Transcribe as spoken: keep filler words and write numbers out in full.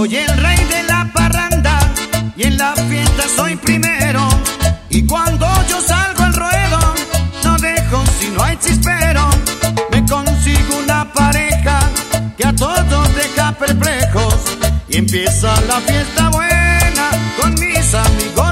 Soy el rey de la parranda y en la fiesta soy primero. Y cuando yo salgo al ruedo, no dejo si no hay chispero. Me consigo una pareja que a todos deja perplejos. Y empieza la fiesta buena con mis amigos.